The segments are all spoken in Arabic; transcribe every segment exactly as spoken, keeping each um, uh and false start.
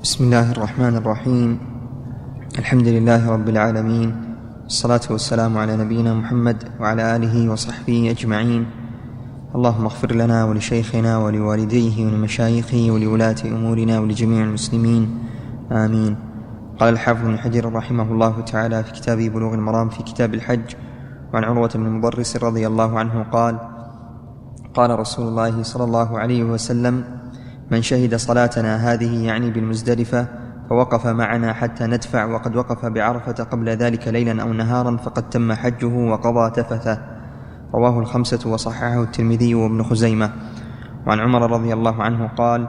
بسم الله الرحمن الرحيم. الحمد لله رب العالمين، الصلاة والسلام على نبينا محمد وعلى آله وصحبه أجمعين. اللهم اغفر لنا ولشيخنا ولوالديه ولمشايخه ولولاة أمورنا ولجميع المسلمين، آمين. قال الحافظ بن حجر رحمه الله تعالى في كتابه بلوغ المرام في كتاب الحج: وعن عروة بن المضرس رضي الله عنه قال: قال رسول الله صلى الله عليه وسلم: من شهد صلاتنا هذه يعني بالمزدلفة فوقف معنا حتى ندفع، وقد وقف بعرفة قبل ذلك ليلا أو نهارا فقد تم حجه وقضى تفثه. رواه الخمسة وصححه الترمذي وابن خزيمة. وعن عمر رضي الله عنه قال: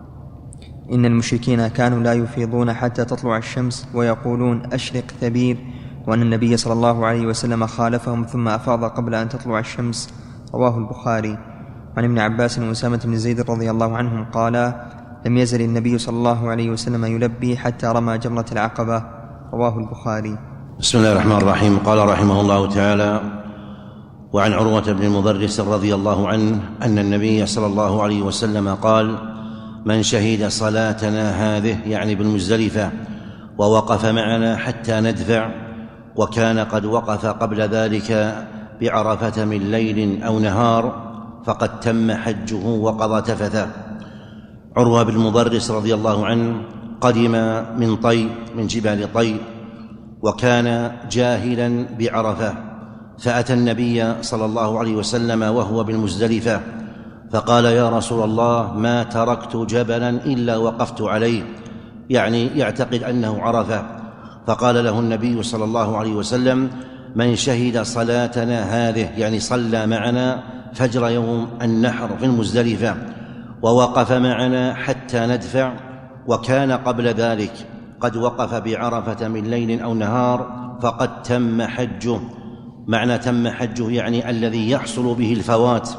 إن المشركين كانوا لا يفيضون حتى تطلع الشمس ويقولون أشرق ثبير، وأن النبي صلى الله عليه وسلم خالفهم ثم أفاض قبل أن تطلع الشمس. رواه البخاري. عن ابن عباس وأسامة بن زيد رضي الله عنهم قالا: لم يزل النبي صلى الله عليه وسلم يلبي حتى رمى جمرة العقبة. رواه البخاري. بسم الله الرحمن الرحيم. قال رحمه الله تعالى: وعن عروة بن المضرس رضي الله عنه أن النبي صلى الله عليه وسلم قال: من شهد صلاتنا هذه يعني بالمزدلفة ووقف معنا حتى ندفع، وكان قد وقف قبل ذلك بعرفة من ليل أو نهار فقد تم حجه وقضى تفثه. عروة بن المضرس رضي الله عنه قدم من طي من جبال طي، وكان جاهلا بعرفة، فأتى النبي صلى الله عليه وسلم وهو بالمزدلفة فقال: يا رسول الله، ما تركت جبلا إلا وقفت عليه، يعني يعتقد أنه عرفة. فقال له النبي صلى الله عليه وسلم: من شهد صلاتنا هذه يعني صلى معنا فجر يوم النحر في المزدلفة ووقف معنا حتى ندفع، وكان قبل ذلك قد وقف بعرفة من ليل أو نهار فقد تم حجه. معنى تم حجه يعني الذي يحصل به الفوات،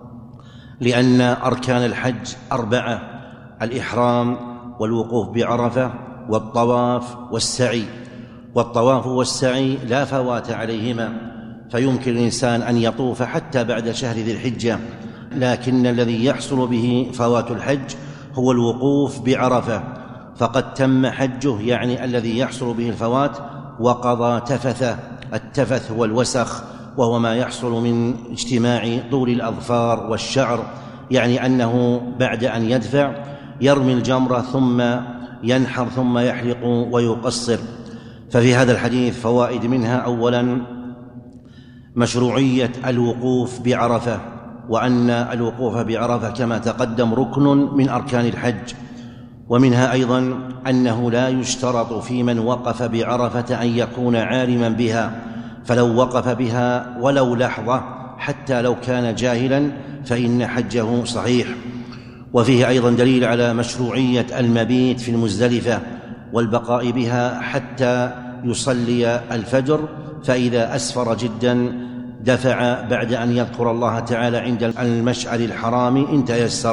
لأن أركان الحج أربعة: الإحرام والوقوف بعرفة والطواف والسعي. والطواف والسعي لا فوات عليهما، فيمكن الإنسان أن يطوف حتى بعد شهر ذي الحجة، لكن الذي يحصل به فوات الحج هو الوقوف بعرفة، فقد تم حجه يعني الذي يحصل به الفوات وقضى تفثه. التفث هو الوسخ، وهو ما يحصل من اجتماع طول الأظفار والشعر، يعني أنه بعد أن يدفع يرمي الجمرة ثم ينحر ثم يحلق ويقصر. ففي هذا الحديث فوائد، منها أولا مشروعية الوقوف بعرفة، وأن الوقوف بعرفة كما تقدم ركن من أركان الحج. ومنها أيضا أنه لا يشترط في من وقف بعرفة أن يكون عالما بها، فلو وقف بها ولو لحظة حتى لو كان جاهلا فإن حجه صحيح. وفيه أيضا دليل على مشروعية المبيت في المزدلفة والبقاء بها حتى يصلي الفجر، فإذا أسفر جدا دفع بعد أن يذكر الله تعالى عند المشعر الحرام إن تيسر.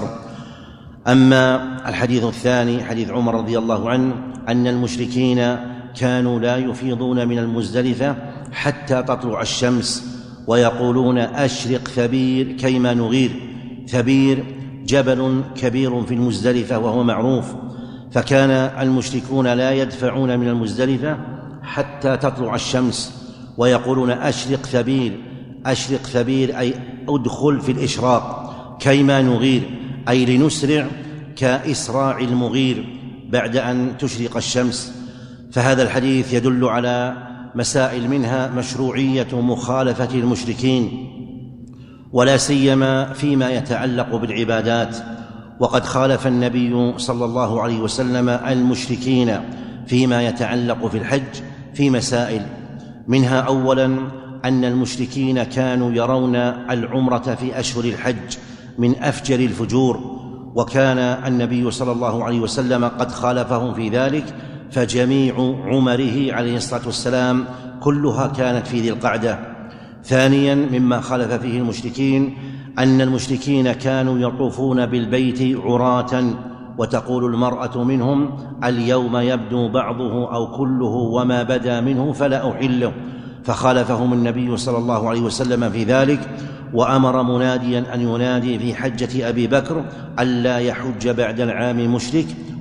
أما الحديث الثاني حديث عمر رضي الله عنه أن المشركين كانوا لا يفيضون من المزدلفة حتى تطلع الشمس ويقولون أشرق ثبير كيما نغير. ثبير جبل كبير في المزدلفة وهو معروف، فكان المشركون لا يدفعون من المزدلفة حتى تطلع الشمس ويقولون أشرق ثبير. أشرق ثبير أي أدخل في الإشراق، كيما نغير أي لنسرع كإسراع المغير بعد أن تشرق الشمس. فهذا الحديث يدل على مسائل، منها مشروعية مخالفة المشركين، ولا سيما فيما يتعلق بالعبادات، وقد خالف النبي صلى الله عليه وسلم المشركين فيما يتعلق في الحج في مسائل، منها أولا أن المشركين كانوا يرون العمرة في أشهر الحج من أفجر الفجور، وكان النبي صلى الله عليه وسلم قد خالفهم في ذلك، فجميع عمره عليه الصلاة والسلام كلها كانت في ذي القعدة. ثانيا مما خالف فيه المشركين أن المشركين كانوا يطوفون بالبيت عراة، وتقول المرأة منهم: اليوم يبدو بعضه أو كله وما بدا منه فلا أحله. فخالفهم النبي صلى الله عليه وسلم في ذلك، وأمر مناديا أن ينادي في حجة أبي بكر ألا يحج بعد العام مشرك،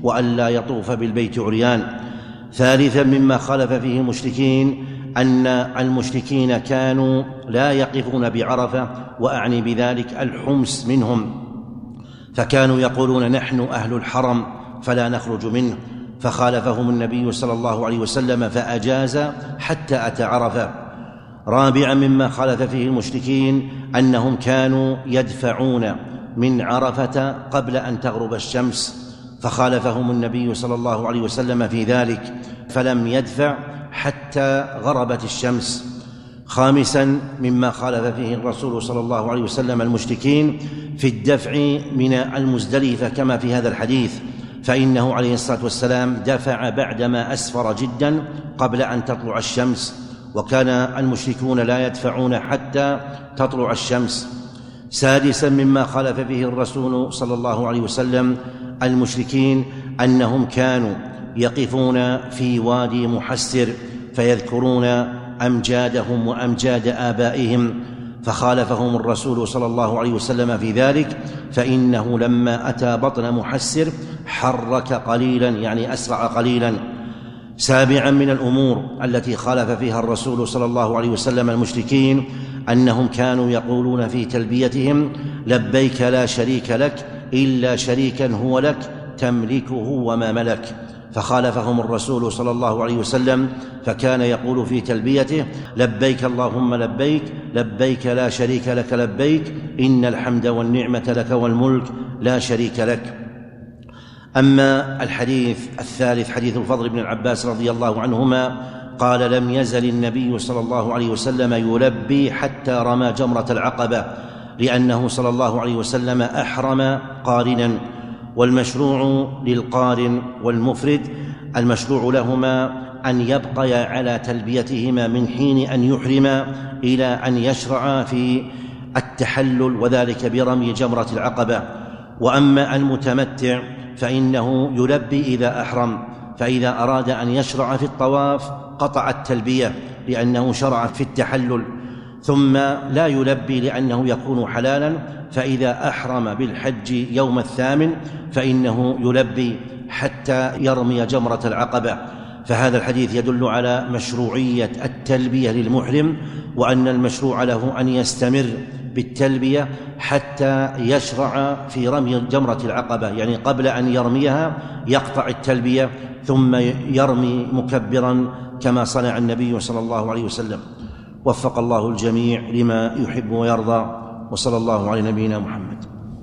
وألا يطوف بالبيت عريان. ثالثا مما خالف فيه المشركين أن المشركين كانوا لا يقفون بعرفة، وأعني بذلك الحمس منهم، فكانوا يقولون نحن أهل الحرم فلا نخرج منه، فخالفهم النبي صلى الله عليه وسلم فأجاز حتى أتى عرفة. رابعا مما خالف فيه المشركين أنهم كانوا يدفعون من عرفة قبل أن تغرب الشمس، فخالفهم النبي صلى الله عليه وسلم في ذلك فلم يدفع حتى غربت الشمس. خامسا مما خالف فيه الرسول صلى الله عليه وسلم المشركين في الدفع من المزدلفة كما في هذا الحديث، فإنه عليه الصلاة والسلام دفع بعدما أسفر جدا قبل أن تطلع الشمس، وكان المشركون لا يدفعون حتى تطلع الشمس. سادسا مما خالف فيه الرسول صلى الله عليه وسلم المشركين أنهم كانوا يقفون في وادي محسر فيذكرون أمجادهم وأمجاد آبائهم، فخالفهم الرسول صلى الله عليه وسلم في ذلك، فإنه لما أتى بطن محسر حرك قليلا، يعني أسرع قليلا. سابعا من الأمور التي خالف فيها الرسول صلى الله عليه وسلم المشركين أنهم كانوا يقولون في تلبيتهم لبيك لا شريك لك إلا شريكا هو لك تملكه وما ملك، فخالفهم الرسول صلى الله عليه وسلم فكان يقول في تلبيته لبيك اللهم لبيك لبيك لا شريك لك لبيك إن الحمد والنعمة لك والملك لا شريك لك. أما الحديث الثالث حديث الفضل بن العباس رضي الله عنهما قال لم يزل النبي صلى الله عليه وسلم يلبي حتى رمى جمرة العقبة، لأنه صلى الله عليه وسلم أحرم قارنا، والمشروع للقارن والمفرد المشروع لهما أن يبقيا على تلبيتهما من حين أن يحرما إلى أن يشرعا في التحلل، وذلك برمي جمرة العقبة. وأما المتمتع فإنه يلبي إذا أحرم، فإذا أراد أن يشرع في الطواف قطع التلبية لأنه شرع في التحلل، ثم لا يلبي لأنه يكون حلالا، فإذا أحرم بالحج يوم الثامن فإنه يلبي حتى يرمي جمرة العقبة. فهذا الحديث يدل على مشروعية التلبية للمحرم، وأن المشروع له أن يستمر بالتلبية حتى يشرع في رمي جمرة العقبة، يعني قبل أن يرميها يقطع التلبية ثم يرمي مكبرا كما صنع النبي صلى الله عليه وسلم. وفق الله الجميع لما يحب ويرضى، وصلى الله على نبينا محمد.